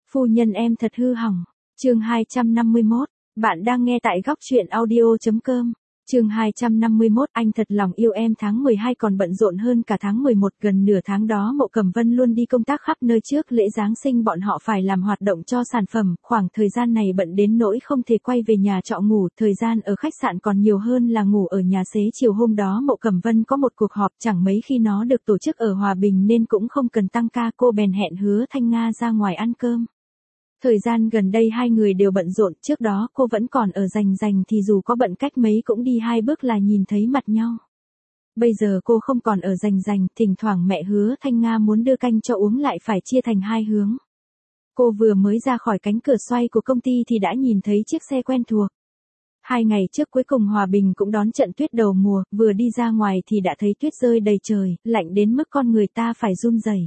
Phu nhân em thật hư hỏng. Chương 251. Bạn đang nghe tại góc truyện audio.com. Chương 251. Anh thật lòng yêu em. Tháng 12 còn bận rộn hơn cả tháng 11. Gần nửa tháng đó Mộ Cẩm Vân luôn đi công tác khắp nơi. Trước lễ Giáng sinh bọn họ phải làm hoạt động cho sản phẩm. Khoảng thời gian này bận đến nỗi không thể quay về nhà trọ ngủ. Thời gian ở khách sạn còn nhiều hơn là ngủ ở nhà xế. Chiều hôm đó Mộ Cẩm Vân có một cuộc họp, chẳng mấy khi nó được tổ chức ở Hòa Bình nên cũng không cần tăng ca. Cô bèn hẹn Hứa Thanh Nga ra ngoài ăn cơm. Thời gian gần đây hai người đều bận rộn, trước đó cô vẫn còn ở Rành Rành thì dù có bận cách mấy cũng đi 2 bước là nhìn thấy mặt nhau. Bây giờ cô không còn ở Rành Rành, thỉnh thoảng mẹ Hứa Thanh Nga muốn đưa canh cho uống lại phải chia thành 2 hướng. Cô vừa mới ra khỏi cánh cửa xoay của công ty thì đã nhìn thấy chiếc xe quen thuộc. 2 ngày trước cuối cùng Hòa Bình cũng đón trận tuyết đầu mùa, vừa đi ra ngoài thì đã thấy tuyết rơi đầy trời, lạnh đến mức con người ta phải run rẩy.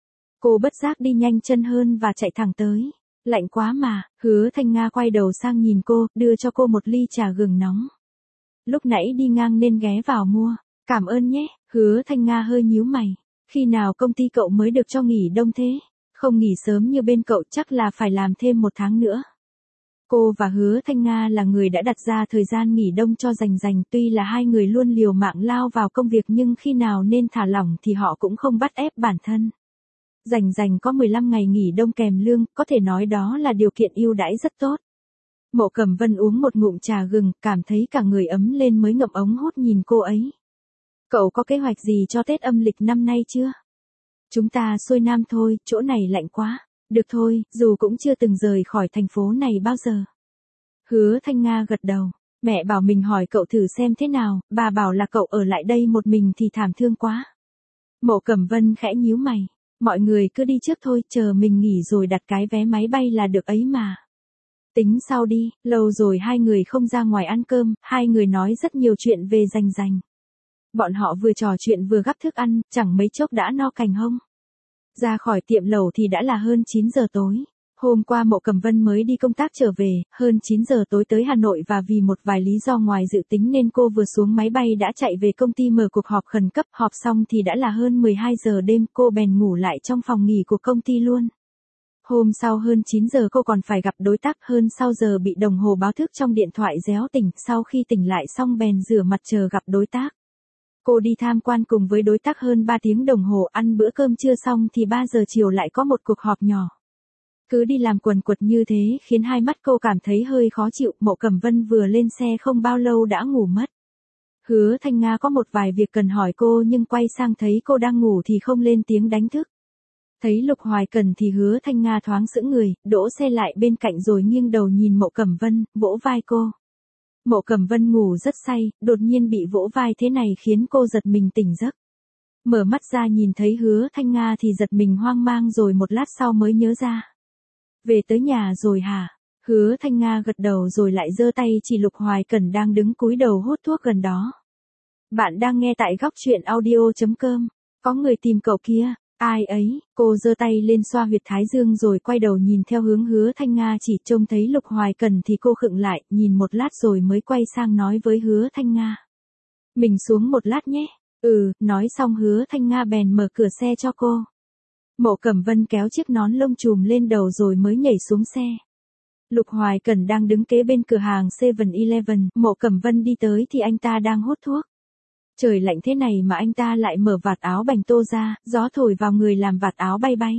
Cô bất giác đi nhanh chân hơn và chạy thẳng tới. Lạnh quá mà. Hứa Thanh Nga quay đầu sang nhìn cô, đưa cho cô một ly trà gừng nóng. Lúc nãy đi ngang nên ghé vào mua. Cảm ơn nhé. Hứa Thanh Nga hơi nhíu mày. Khi nào công ty cậu mới được cho nghỉ đông thế? Không nghỉ sớm như bên cậu chắc là phải làm thêm 1 tháng nữa. Cô và Hứa Thanh Nga là người đã đặt ra thời gian nghỉ đông cho Rành Rành, tuy là hai người luôn liều mạng lao vào công việc nhưng khi nào nên thả lỏng thì họ cũng không bắt ép bản thân. Rành Rành có 15 ngày nghỉ đông kèm lương, có thể nói đó là điều kiện ưu đãi rất tốt. Mộ Cẩm Vân uống một ngụm trà gừng, cảm thấy cả người ấm lên mới ngậm ống hút nhìn cô ấy. Cậu có kế hoạch gì cho Tết âm lịch năm nay chưa? Chúng ta xuôi nam thôi, chỗ này lạnh quá. Được thôi, dù cũng chưa từng rời khỏi thành phố này bao giờ. Hứa Thanh Nga gật đầu. Mẹ bảo mình hỏi cậu thử xem thế nào, bà bảo là cậu ở lại đây một mình thì thảm thương quá. Mộ Cẩm Vân khẽ nhíu mày. Mọi người cứ đi trước thôi, chờ mình nghỉ rồi đặt cái vé máy bay là được ấy mà. Tính sau đi, lâu rồi hai người không ra ngoài ăn cơm, hai người nói rất nhiều chuyện về Rành Rành. Bọn họ vừa trò chuyện vừa gắp thức ăn, chẳng mấy chốc đã no cành hông. Ra khỏi tiệm lẩu thì đã là hơn 9 giờ tối. Hôm qua Mộ Cẩm Vân mới đi công tác trở về, hơn 9 giờ tối tới Hà Nội và vì một vài lý do ngoài dự tính nên cô vừa xuống máy bay đã chạy về công ty mở cuộc họp khẩn cấp. Họp xong thì đã là hơn 12 giờ đêm, cô bèn ngủ lại trong phòng nghỉ của công ty luôn. Hôm sau hơn 9 giờ cô còn phải gặp đối tác, hơn sau giờ bị đồng hồ báo thức trong điện thoại réo tỉnh, sau khi tỉnh lại xong bèn rửa mặt chờ gặp đối tác. Cô đi tham quan cùng với đối tác hơn 3 tiếng đồng hồ, ăn bữa cơm trưa xong thì 3 giờ chiều lại có một cuộc họp nhỏ. Cứ đi làm quần quật như thế khiến hai mắt cô cảm thấy hơi khó chịu. Mộ Cẩm Vân vừa lên xe không bao lâu đã ngủ mất. Hứa Thanh Nga có một vài việc cần hỏi cô nhưng quay sang thấy cô đang ngủ thì không lên tiếng đánh thức. Thấy Lục Hoài Cần thì Hứa Thanh Nga thoáng sững người, đỗ xe lại bên cạnh rồi nghiêng đầu nhìn Mộ Cẩm Vân, vỗ vai cô. Mộ Cẩm Vân ngủ rất say, đột nhiên bị vỗ vai thế này khiến cô giật mình tỉnh giấc. Mở mắt ra nhìn thấy Hứa Thanh Nga thì giật mình hoang mang rồi một lát sau mới nhớ ra. Về tới nhà rồi hả? Hứa Thanh Nga gật đầu rồi lại giơ tay chỉ Lục Hoài Cần đang đứng cúi đầu hút thuốc gần đó. Bạn đang nghe tại góc truyện audio.com. Có người tìm cậu kia. Ai ấy? Cô giơ tay lên xoa huyệt thái dương rồi quay đầu nhìn theo hướng Hứa Thanh Nga chỉ. Trông thấy Lục Hoài Cần thì cô khựng lại, nhìn một lát rồi mới quay sang nói với Hứa Thanh Nga. Mình xuống một lát nhé. Nói xong Hứa Thanh Nga bèn mở cửa xe cho cô. Mộ Cẩm Vân kéo chiếc nón lông chùm lên đầu rồi mới nhảy xuống xe. Lục Hoài Cần đang đứng kế bên cửa hàng 7-Eleven, Mộ Cẩm Vân đi tới thì anh ta đang hút thuốc. Trời lạnh thế này mà anh ta lại mở vạt áo bành tô ra, gió thổi vào người làm vạt áo bay bay.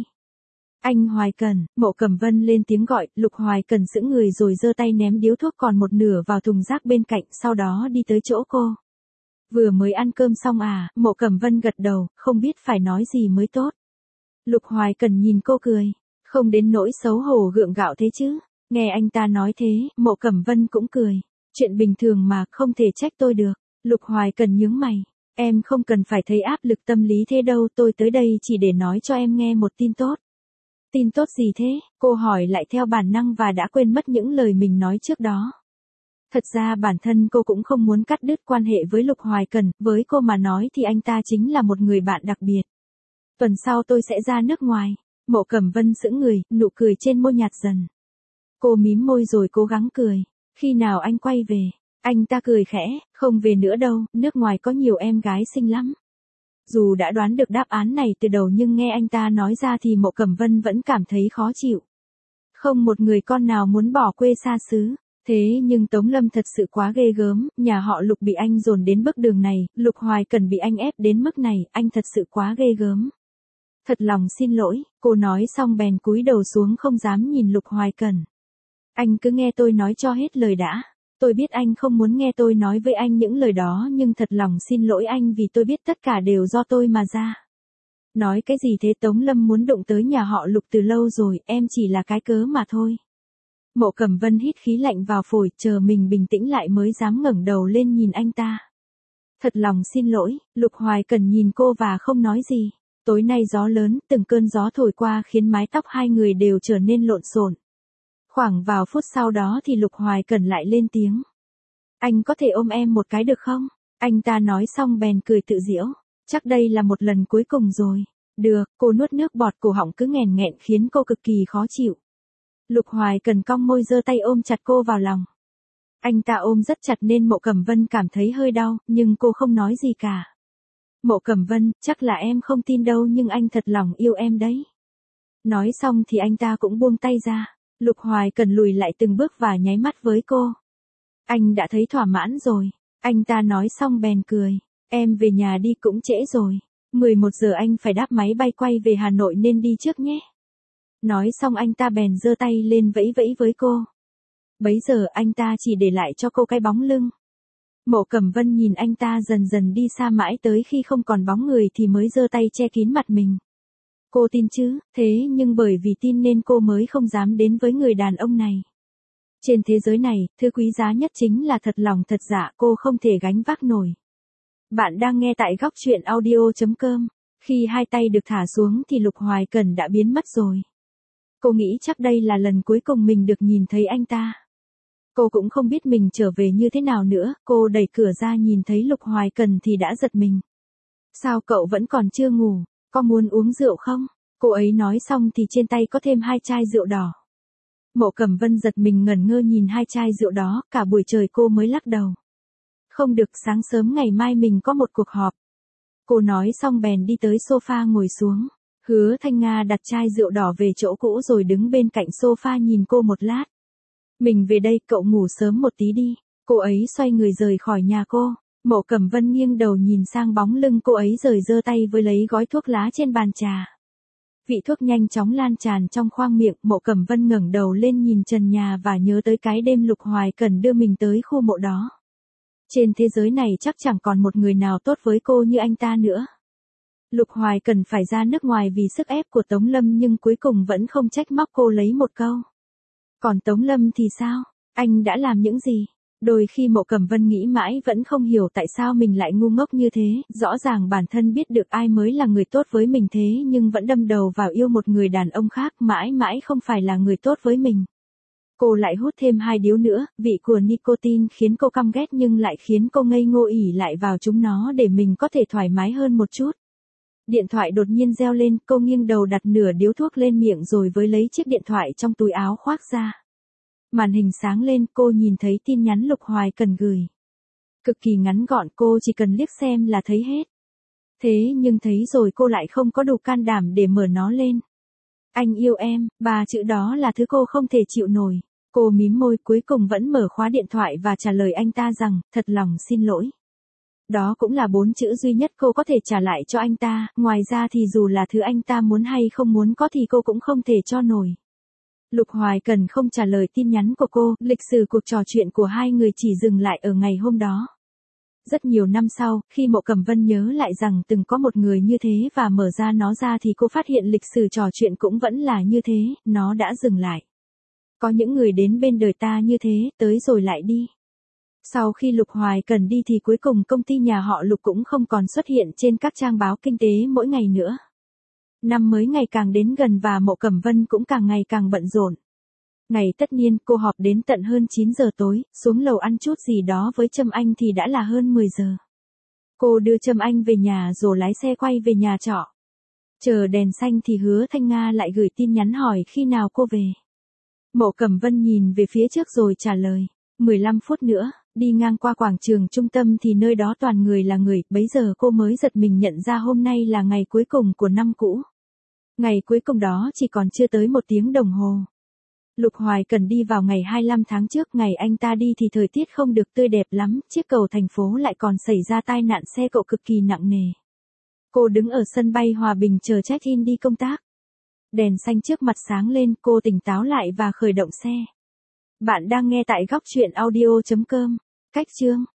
Anh Hoài Cần, Mộ Cẩm Vân lên tiếng gọi. Lục Hoài Cần sững người rồi giơ tay ném điếu thuốc còn một nửa vào thùng rác bên cạnh, sau đó đi tới chỗ cô. Vừa mới ăn cơm xong à? Mộ Cẩm Vân gật đầu, không biết phải nói gì mới tốt. Lục Hoài Cần nhìn cô cười, không đến nỗi xấu hổ gượng gạo thế chứ. Nghe anh ta nói thế, Mộ Cẩm Vân cũng cười. Chuyện bình thường mà, không thể trách tôi được. Lục Hoài Cần nhướng mày. Em không cần phải thấy áp lực tâm lý thế đâu, tôi tới đây chỉ để nói cho em nghe một tin tốt. Tin tốt gì thế? Cô hỏi lại theo bản năng và đã quên mất những lời mình nói trước đó. Thật ra bản thân cô cũng không muốn cắt đứt quan hệ với Lục Hoài Cần, với cô mà nói thì anh ta chính là một người bạn đặc biệt. Tuần sau tôi sẽ ra nước ngoài. Mộ Cẩm Vân sững người, nụ cười trên môi nhạt dần. Cô mím môi rồi cố gắng cười. Khi nào anh quay về? Anh ta cười khẽ, không về nữa đâu, nước ngoài có nhiều em gái xinh lắm. Dù đã đoán được đáp án này từ đầu nhưng nghe anh ta nói ra thì Mộ Cẩm Vân vẫn cảm thấy khó chịu. Không một người con nào muốn bỏ quê xa xứ. Thế nhưng Tống Lâm thật sự quá ghê gớm, nhà họ Lục bị anh dồn đến bước đường này, Lục Hoài Cần bị anh ép đến mức này, anh thật sự quá ghê gớm. Thật lòng xin lỗi, cô nói xong bèn cúi đầu xuống không dám nhìn Lục Hoài Cần. Anh cứ nghe tôi nói cho hết lời đã. Tôi biết anh không muốn nghe tôi nói với anh những lời đó nhưng thật lòng xin lỗi anh vì tôi biết tất cả đều do tôi mà ra. Nói cái gì thế, Tống Lâm muốn đụng tới nhà họ Lục từ lâu rồi, em chỉ là cái cớ mà thôi. Mộ Cẩm Vân hít khí lạnh vào phổi, chờ mình bình tĩnh lại mới dám ngẩng đầu lên nhìn anh ta. Thật lòng xin lỗi, Lục Hoài Cần nhìn cô và không nói gì. Tối nay gió lớn, từng cơn gió thổi qua khiến mái tóc hai người đều trở nên lộn xộn. Khoảng vào phút sau đó thì Lục Hoài Cần lại lên tiếng. Anh có thể ôm em một cái được không? Anh ta nói xong bèn cười tự giễu. Chắc đây là một lần cuối cùng rồi. Được, cô nuốt nước bọt, cổ họng cứ nghẹn nghẹn khiến cô cực kỳ khó chịu. Lục Hoài Cần cong môi giơ tay ôm chặt cô vào lòng. Anh ta ôm rất chặt nên Mộ Cẩm Vân cảm thấy hơi đau, nhưng cô không nói gì cả. Mộ Cẩm Vân, chắc là em không tin đâu nhưng anh thật lòng yêu em đấy. Nói xong thì anh ta cũng buông tay ra. Lục Hoài Cần lùi lại từng bước và nháy mắt với cô. Anh đã thấy thỏa mãn rồi. Anh ta nói xong bèn cười. Em về nhà đi, cũng trễ rồi. 11 giờ anh phải đáp máy bay quay về Hà Nội nên đi trước nhé. Nói xong anh ta bèn giơ tay lên vẫy vẫy với cô. Bấy giờ anh ta chỉ để lại cho cô cái bóng lưng. Mộ Cẩm Vân nhìn anh ta dần dần đi xa mãi tới khi không còn bóng người thì mới giơ tay che kín mặt mình. Cô tin chứ, thế nhưng bởi vì tin nên cô mới không dám đến với người đàn ông này. Trên thế giới này, thứ quý giá nhất chính là thật lòng thật dạ, cô không thể gánh vác nổi. Bạn đang nghe tại góc truyện audio.com. Khi hai tay được thả xuống thì Lục Hoài Cần đã biến mất rồi. Cô nghĩ chắc đây là lần cuối cùng mình được nhìn thấy anh ta. Cô cũng không biết mình trở về như thế nào nữa, cô đẩy cửa ra nhìn thấy Lục Hoài Cần thì đã giật mình. Sao cậu vẫn còn chưa ngủ, có muốn uống rượu không? Cô ấy nói xong thì trên tay có thêm 2 chai rượu đỏ. Mộ Cẩm Vân giật mình ngẩn ngơ nhìn 2 chai rượu đó, cả buổi trời cô mới lắc đầu. Không được, sáng sớm ngày mai mình có một cuộc họp. Cô nói xong bèn đi tới sofa ngồi xuống. Hứa Thanh Nga đặt chai rượu đỏ về chỗ cũ rồi đứng bên cạnh sofa nhìn cô một lát. Mình về đây, cậu ngủ sớm một tí đi. Cô ấy xoay người rời khỏi nhà cô. Mộ Cẩm Vân nghiêng đầu nhìn sang bóng lưng cô ấy rồi giơ tay với lấy gói thuốc lá trên bàn trà. Vị thuốc nhanh chóng lan tràn trong khoang miệng, Mộ Cẩm Vân ngẩng đầu lên nhìn trần nhà và nhớ tới cái đêm Lục Hoài Cần đưa mình tới khu mộ đó. Trên thế giới này chắc chẳng còn một người nào tốt với cô như anh ta nữa. Lục Hoài Cần phải ra nước ngoài vì sức ép của Tống Lâm nhưng cuối cùng vẫn không trách móc cô lấy một câu. Còn Tống Lâm thì sao? Anh đã làm những gì? Đôi khi Mộ Cẩm Vân nghĩ mãi vẫn không hiểu tại sao mình lại ngu ngốc như thế, rõ ràng bản thân biết được ai mới là người tốt với mình thế nhưng vẫn đâm đầu vào yêu một người đàn ông khác, mãi mãi không phải là người tốt với mình. Cô lại hút thêm 2 điếu nữa, vị của nicotine khiến cô căm ghét nhưng lại khiến cô ngây ngô ỉ lại vào chúng nó để mình có thể thoải mái hơn một chút. Điện thoại đột nhiên reo lên, cô nghiêng đầu đặt nửa điếu thuốc lên miệng rồi với lấy chiếc điện thoại trong túi áo khoác ra. Màn hình sáng lên, cô nhìn thấy tin nhắn Lục Hoài Cần gửi. Cực kỳ ngắn gọn, cô chỉ cần liếc xem là thấy hết. Thế nhưng thấy rồi cô lại không có đủ can đảm để mở nó lên. Anh yêu em, 3 chữ đó là thứ cô không thể chịu nổi. Cô mím môi cuối cùng vẫn mở khóa điện thoại và trả lời anh ta rằng, thật lòng xin lỗi. Đó cũng là 4 chữ duy nhất cô có thể trả lại cho anh ta, ngoài ra thì dù là thứ anh ta muốn hay không muốn có thì cô cũng không thể cho nổi. Lục Hoài Cần không trả lời tin nhắn của cô, lịch sử cuộc trò chuyện của hai người chỉ dừng lại ở ngày hôm đó. Rất nhiều năm sau, khi Mộ Cẩm Vân nhớ lại rằng từng có một người như thế và mở ra nó ra thì cô phát hiện lịch sử trò chuyện cũng vẫn là như thế, nó đã dừng lại. Có những người đến bên đời ta như thế, tới rồi lại đi. Sau khi Lục Hoài Cần đi thì cuối cùng công ty nhà họ Lục cũng không còn xuất hiện trên các trang báo kinh tế mỗi ngày nữa. Năm mới ngày càng đến gần và Mộ Cẩm Vân cũng càng ngày càng bận rộn. Ngày tất niên cô họp đến tận hơn 9 giờ tối, xuống lầu ăn chút gì đó với Trâm Anh thì đã là hơn 10 giờ. Cô đưa Trâm Anh về nhà rồi lái xe quay về nhà trọ. Chờ đèn xanh thì Hứa Thanh Nga lại gửi tin nhắn hỏi khi nào cô về. Mộ Cẩm Vân nhìn về phía trước rồi trả lời, 15 phút nữa. Đi ngang qua quảng trường trung tâm thì nơi đó toàn người là người, bấy giờ cô mới giật mình nhận ra hôm nay là ngày cuối cùng của năm cũ. Ngày cuối cùng đó chỉ còn chưa tới 1 tiếng đồng hồ. Lục Hoài Cần đi vào ngày 25 tháng trước, ngày anh ta đi thì thời tiết không được tươi đẹp lắm, chiếc cầu thành phố lại còn xảy ra tai nạn xe cộ cực kỳ nặng nề. Cô đứng ở sân bay Hòa Bình chờ check-in đi công tác. Đèn xanh trước mặt sáng lên, cô tỉnh táo lại và khởi động xe. Bạn đang nghe tại góc chuyện audio.com. Cách chương